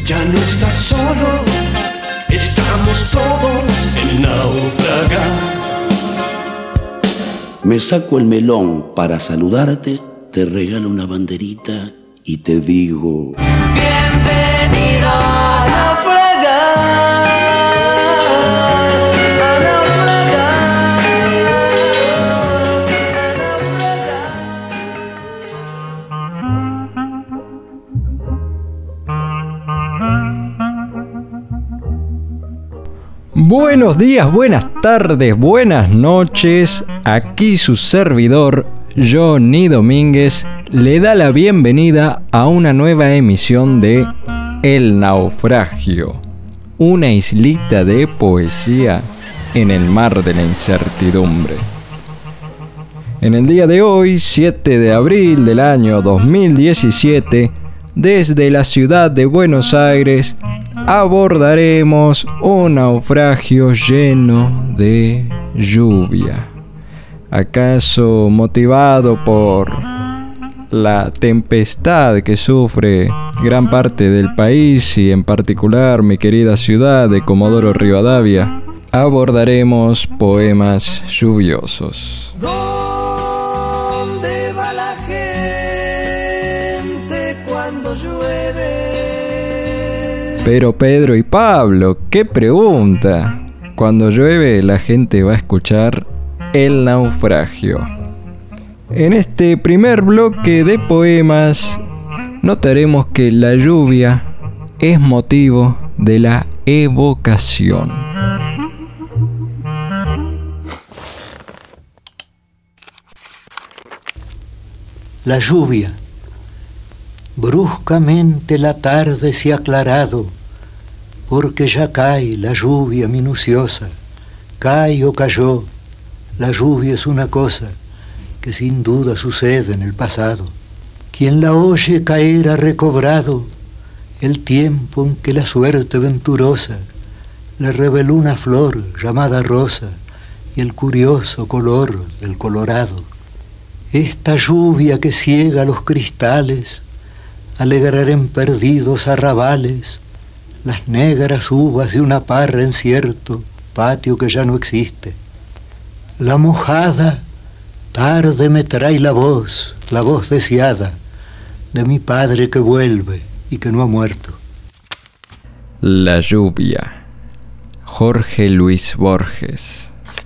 Ya no estás solo, estamos todos en naufragar. Me saco el melón para saludarte, te regalo una banderita y te digo: bienvenidos a naufragar, a naufragar, Buenos días, buenas tardes, buenas noches. Aquí su servidor, Johnny Domínguez, le da la bienvenida a una nueva emisión de El Naufragio, una islita de poesía en el mar de la incertidumbre. En el día de hoy, 7 de abril del año 2017, desde la ciudad de Buenos Aires, abordaremos un naufragio lleno de lluvia. ¿Acaso motivado por la tempestad que sufre gran parte del país y en particular mi querida ciudad de Comodoro Rivadavia? Abordaremos poemas lluviosos. ¿Dónde va la gente cuando llueve? Pero Pedro y Pablo, ¿qué pregunta? Cuando llueve la gente va a escuchar El Naufragio. En este primer bloque de poemas notaremos que la lluvia es motivo de la evocación. La lluvia. Bruscamente la tarde se ha aclarado, porque ya cae la lluvia minuciosa. Cae o cayó, la lluvia es una cosa que sin duda sucede en el pasado. Quien la oye caer ha recobrado el tiempo en que la suerte venturosa le reveló una flor llamada rosa y el curioso color del colorado. Esta lluvia que ciega los cristales alegrará en perdidos arrabales las negras uvas de una parra en cierto patio que ya no existe. La mojada tarde me trae la voz deseada de mi padre que vuelve y que no ha muerto. La lluvia. Jorge Luis Borges.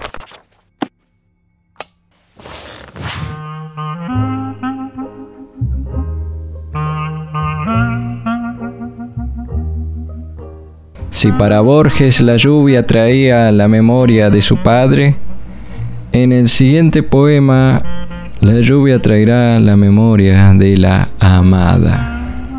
Si para Borges la lluvia traía la memoria de su padre, en el siguiente poema la lluvia traerá la memoria de la amada.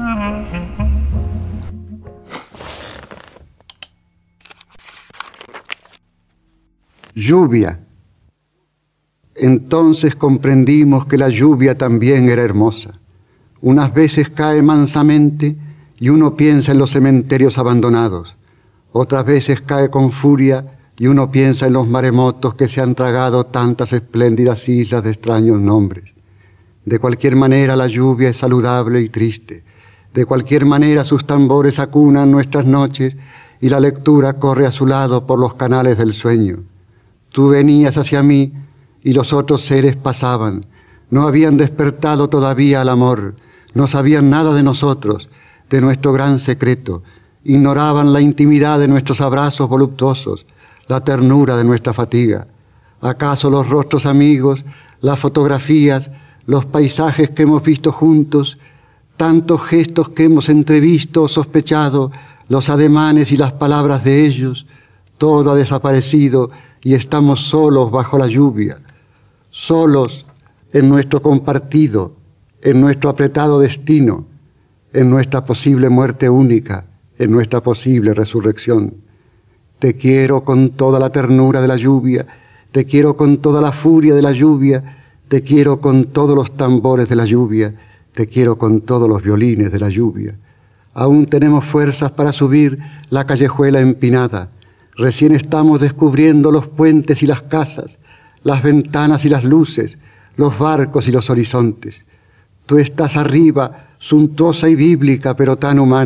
Lluvia. Entonces comprendimos que la lluvia también era hermosa. Unas veces cae mansamente y uno piensa en los cementerios abandonados. Otras veces cae con furia y uno piensa en los maremotos que se han tragado tantas espléndidas islas de extraños nombres. De cualquier manera la lluvia es saludable y triste. De cualquier manera sus tambores acunan nuestras noches y la lectura corre a su lado por los canales del sueño. Tú venías hacia mí y los otros seres pasaban. No habían despertado todavía al amor, no sabían nada de nosotros, de nuestro gran secreto. Ignoraban la intimidad de nuestros abrazos voluptuosos, la ternura de nuestra fatiga. ¿Acaso los rostros amigos, las fotografías, los paisajes que hemos visto juntos, tantos gestos que hemos entrevisto o sospechado, los ademanes y las palabras de ellos, todo ha desaparecido y estamos solos bajo la lluvia, solos en nuestro compartido, en nuestro apretado destino, en nuestra posible muerte única, en nuestra posible resurrección? Te quiero con toda la ternura de la lluvia, te quiero con toda la furia de la lluvia, te quiero con todos los tambores de la lluvia, te quiero con todos los violines de la lluvia. Aún tenemos fuerzas para subir la callejuela empinada. Recién estamos descubriendo los puentes y las casas, las ventanas y las luces, los barcos y los horizontes. Tú estás arriba, suntuosa y bíblica, pero tan humana,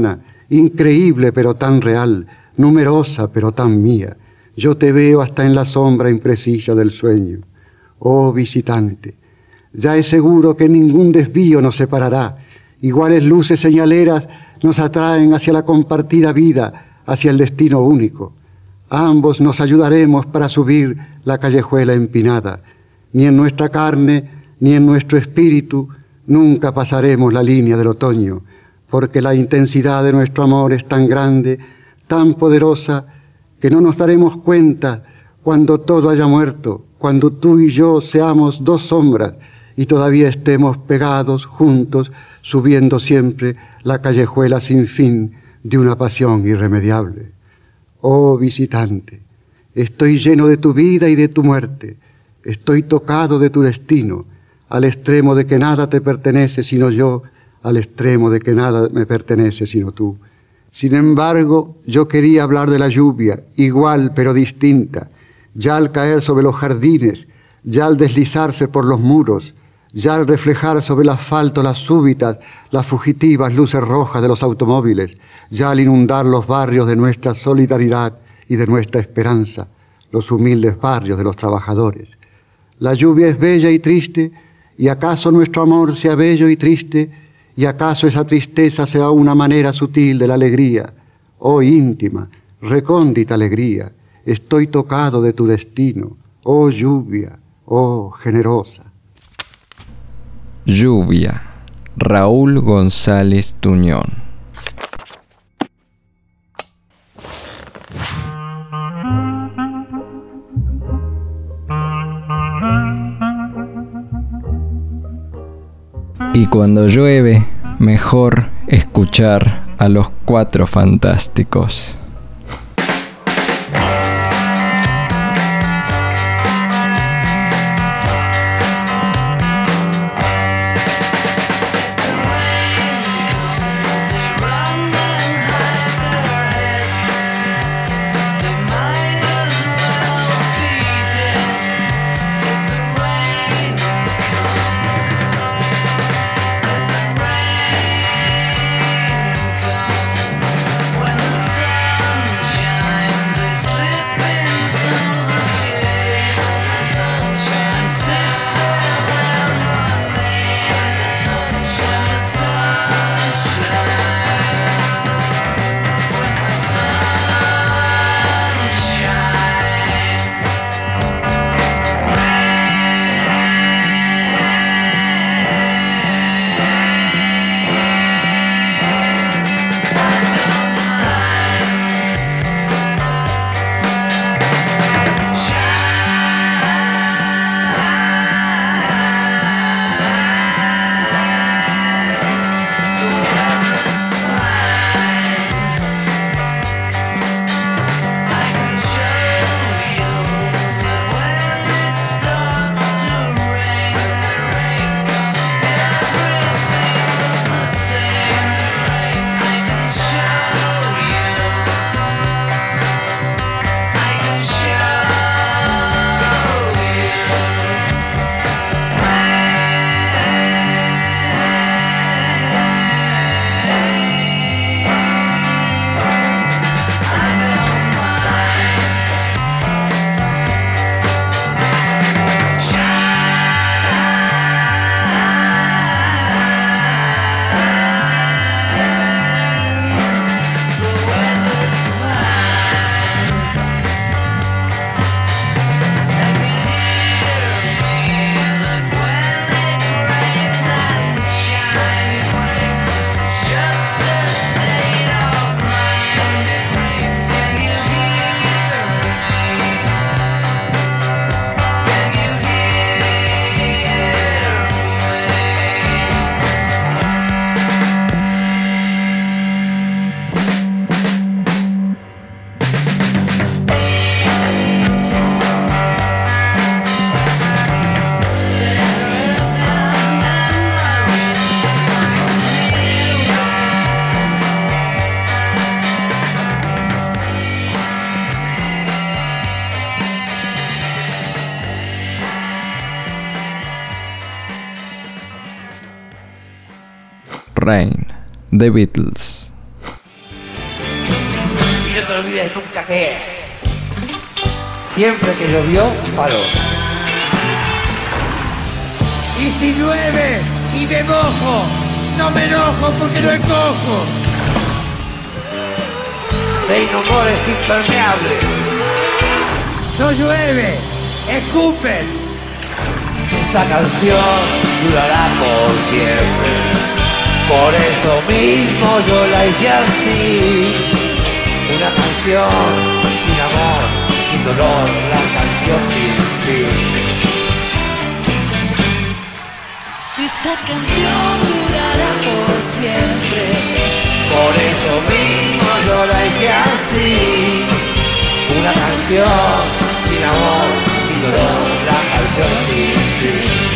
increíble pero tan real, numerosa pero tan mía. Yo te veo hasta en la sombra imprecisa del sueño. Oh visitante, ya es seguro que ningún desvío nos separará. Iguales luces señaleras nos atraen hacia la compartida vida, hacia el destino único. Ambos nos ayudaremos para subir la callejuela empinada. Ni en nuestra carne, ni en nuestro espíritu, nunca pasaremos la línea del otoño, porque la intensidad de nuestro amor es tan grande, tan poderosa, que no nos daremos cuenta cuando todo haya muerto, cuando tú y yo seamos dos sombras y todavía estemos pegados juntos, subiendo siempre la callejuela sin fin de una pasión irremediable. Oh visitante, estoy lleno de tu vida y de tu muerte, estoy tocado de tu destino, al extremo de que nada te pertenece sino yo, al extremo de que nada me pertenece sino tú. Sin embargo, yo quería hablar de la lluvia, igual pero distinta, ya al caer sobre los jardines, ya al deslizarse por los muros, ya al reflejar sobre el asfalto las súbitas, las fugitivas luces rojas de los automóviles, ya al inundar los barrios de nuestra solidaridad y de nuestra esperanza, los humildes barrios de los trabajadores. La lluvia es bella y triste, y acaso nuestro amor sea bello y triste, y acaso esa tristeza sea una manera sutil de la alegría. Oh íntima, recóndita alegría, estoy tocado de tu destino. Oh lluvia, oh generosa. Lluvia, Raúl González Tuñón. Y cuando llueve, mejor escuchar a los Cuatro Fantásticos. Rain, The Beatles. te olvides nunca que siempre que llovió, paró. Y si llueve y me mojo, no me enojo porque no encojo. Say No More es impermeable. No llueve, escupen. Esta canción durará por siempre. Por eso mismo yo la hice así. Una canción sin amor, sin dolor, la canción sin fin. Esta canción durará por siempre. Por eso mismo yo la hice así. Una canción sin amor, sin dolor, la canción sin fin.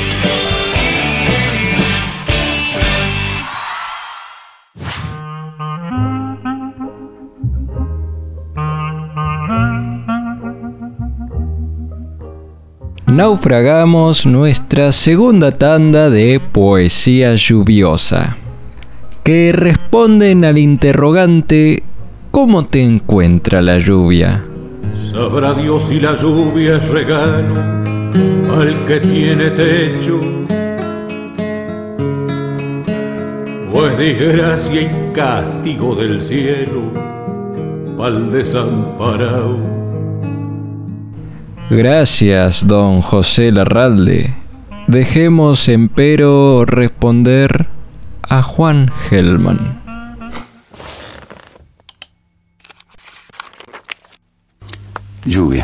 Naufragamos nuestra segunda tanda de poesía lluviosa, que responden al interrogante ¿cómo te encuentra la lluvia? Sabrá Dios si la lluvia es regalo al que tiene techo, o es desgracia y castigo del cielo pa'l desamparado. Gracias, don José Larralde. Dejemos empero responder a Juan Gelman. Lluvia.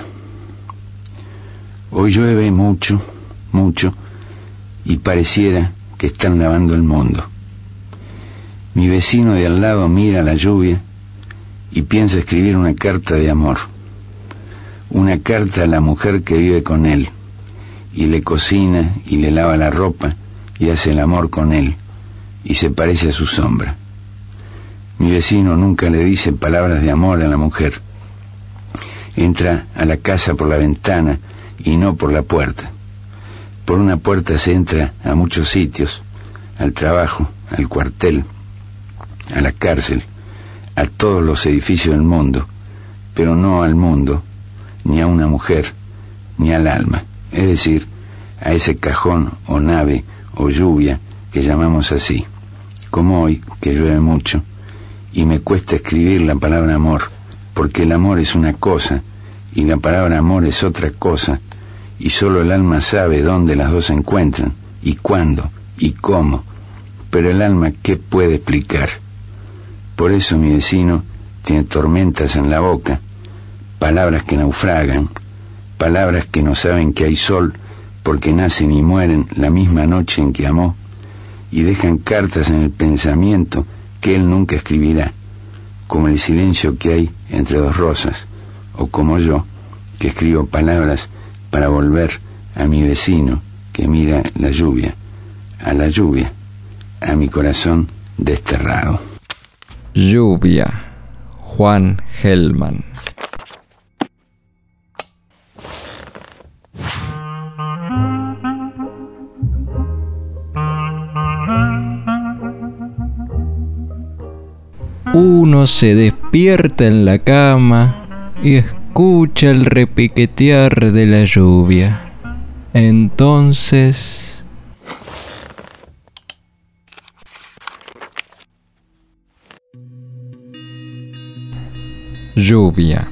Hoy llueve mucho, mucho, y pareciera que están lavando el mundo. Mi vecino de al lado mira la lluvia y piensa escribir una carta de amor. Una carta a la mujer que vive con él, y le cocina y le lava la ropa y hace el amor con él, y se parece a su sombra. Mi vecino nunca le dice palabras de amor a la mujer. Entra a la casa por la ventana y no por la puerta. Por una puerta se entra a muchos sitios, al trabajo, al cuartel, a la cárcel, a todos los edificios del mundo, pero no al mundo, ni a una mujer, ni al alma, es decir, a ese cajón o nave o lluvia que llamamos así, como hoy, que llueve mucho, y me cuesta escribir la palabra amor, porque el amor es una cosa, y la palabra amor es otra cosa, y solo el alma sabe dónde las dos se encuentran, y cuándo, y cómo, pero el alma, ¿qué puede explicar? Por eso mi vecino tiene tormentas en la boca, palabras que naufragan, palabras que no saben que hay sol porque nacen y mueren la misma noche en que amó, y dejan cartas en el pensamiento que él nunca escribirá, como el silencio que hay entre dos rosas, o como yo, que escribo palabras para volver a mi vecino que mira la lluvia, a mi corazón desterrado. Lluvia, Juan Gelman. Uno se despierta en la cama y escucha el repiquetear de la lluvia. Entonces... Lluvia.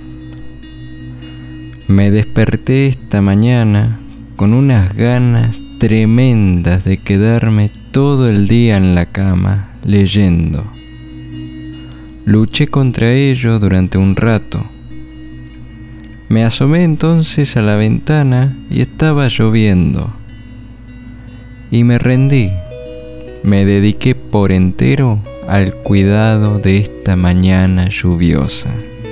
Me desperté esta mañana con unas ganas tremendas de quedarme todo el día en la cama leyendo. Luché contra ello durante un rato. Me asomé entonces a la ventana y estaba lloviendo. Y me rendí. Me dediqué por entero al cuidado de esta mañana lluviosa.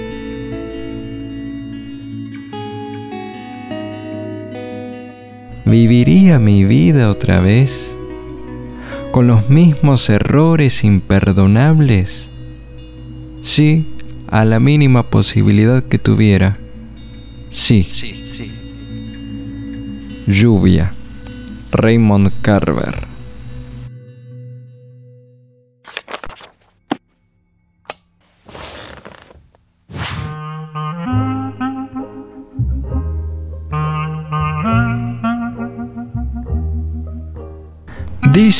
¿Viviría mi vida otra vez? ¿Con los mismos errores imperdonables? Sí, a la mínima posibilidad que tuviera. Sí. Lluvia. Raymond Carver.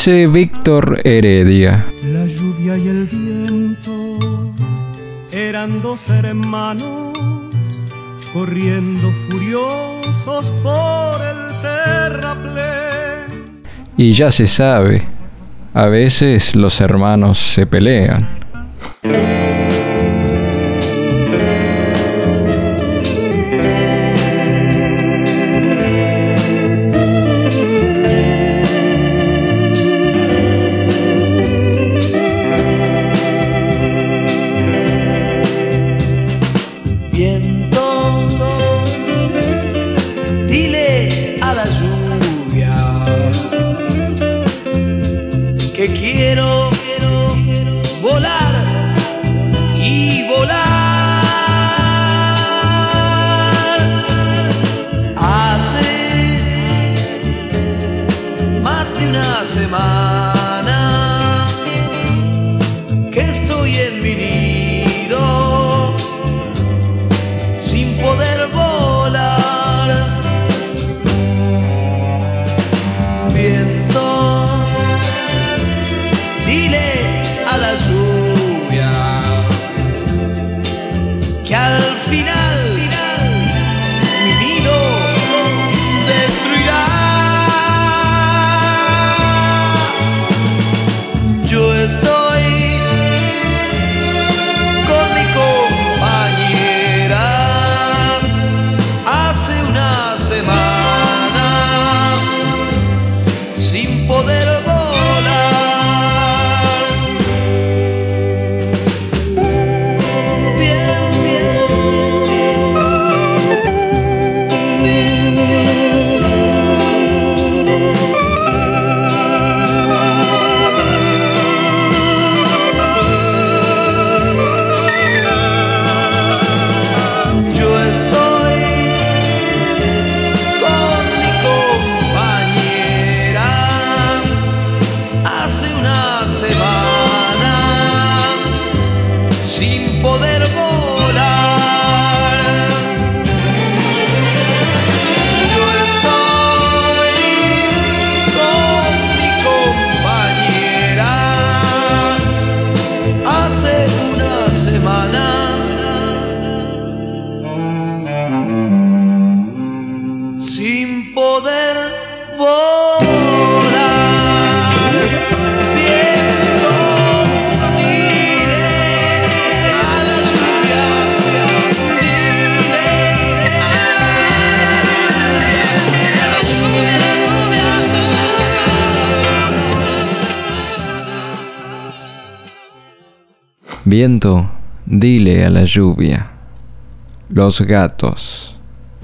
dice Víctor Heredia. La lluvia y el viento eran dos hermanos corriendo furiosos por el terraplén. Y ya se sabe, a veces los hermanos se pelean. Viento, dile a la lluvia. Los Gatos.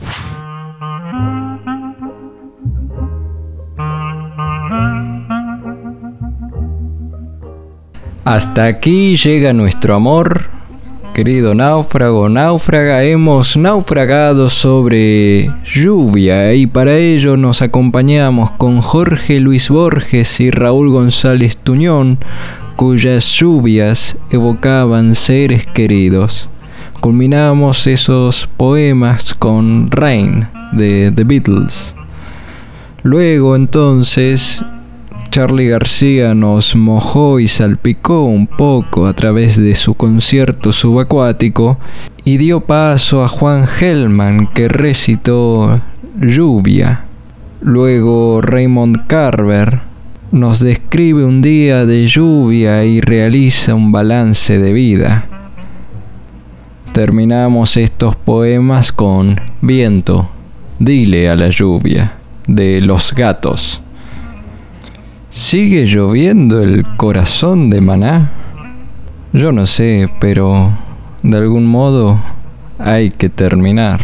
Hasta aquí llega nuestro amor, querido náufrago, náufraga. Hemos naufragado sobre lluvia y para ello nos acompañamos con Jorge Luis Borges y Raúl González Tuñón, cuyas lluvias evocaban seres queridos. Culminamos esos poemas con Rain de The Beatles. Luego entonces Charly García nos mojó y salpicó un poco a través de su concierto subacuático y dio paso a Juan Gelman, que recitó Lluvia. Luego Raymond Carver nos describe un día de lluvia y realiza un balance de vida. Terminamos estos poemas con Viento, dile a la lluvia, de Los Gatos. ¿Sigue lloviendo el corazón de Maná? Yo no sé, pero de algún modo hay que terminar.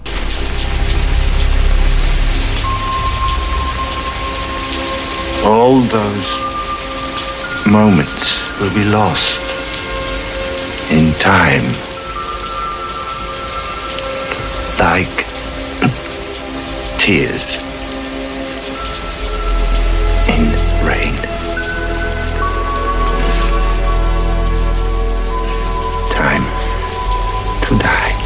All those moments will be lost in time, like tears in rain. Time to die.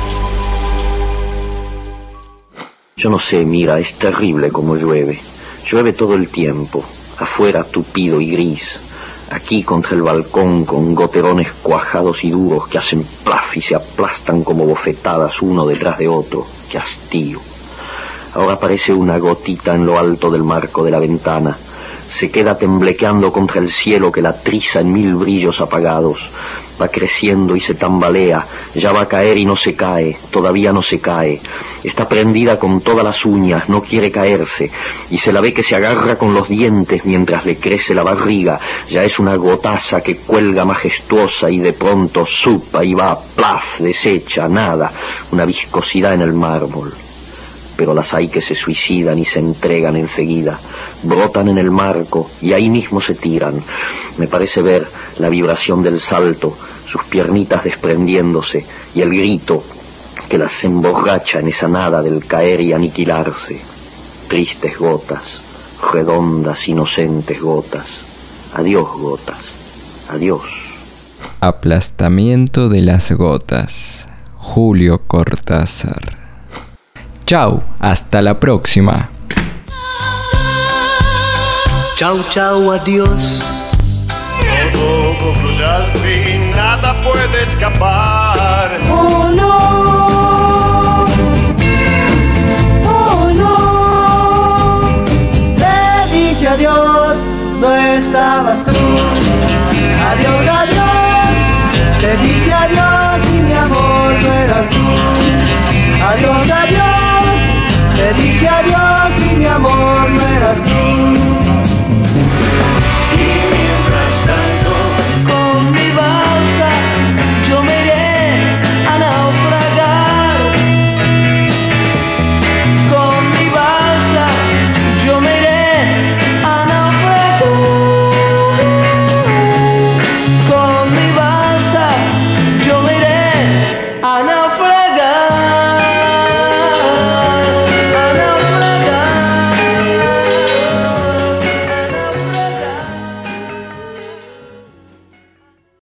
Yo no sé, mira, es terrible como llueve. Llueve todo el tiempo. afuera tupido y gris, aquí contra el balcón con goterones cuajados y duros que hacen plaf y se aplastan como bofetadas uno detrás de otro. ¡Qué hastío! Ahora aparece una gotita en lo alto del marco de la ventana. Se queda temblequeando contra el cielo que la triza en 1000 brillos apagados. Va creciendo y se tambalea, ya va a caer y no se cae, todavía no se cae. Está prendida con todas las uñas, no quiere caerse, y se la ve que se agarra con los dientes mientras le crece la barriga. Ya es una gotaza que cuelga majestuosa y de pronto supa y va, plaf, deshecha, nada, una viscosidad en el mármol. Pero las hay que se suicidan y se entregan enseguida, brotan en el marco y ahí mismo se tiran. Me parece ver la vibración del salto, sus piernitas desprendiéndose y el grito que las emborracha en esa nada del caer y aniquilarse. Tristes gotas, redondas, inocentes gotas. Adiós, gotas, adiós. Aplastamiento de las gotas. Julio Cortázar. Chau, hasta la próxima. Chau, chau, adiós. Todo concluye al fin, nada puede escapar. Oh no, oh no. Te dije adiós, no estabas tú. Adiós, adiós. Te dije adiós y mi amor no eras tú. Adiós, adiós. Te dije adiós y mi amor no eras tú.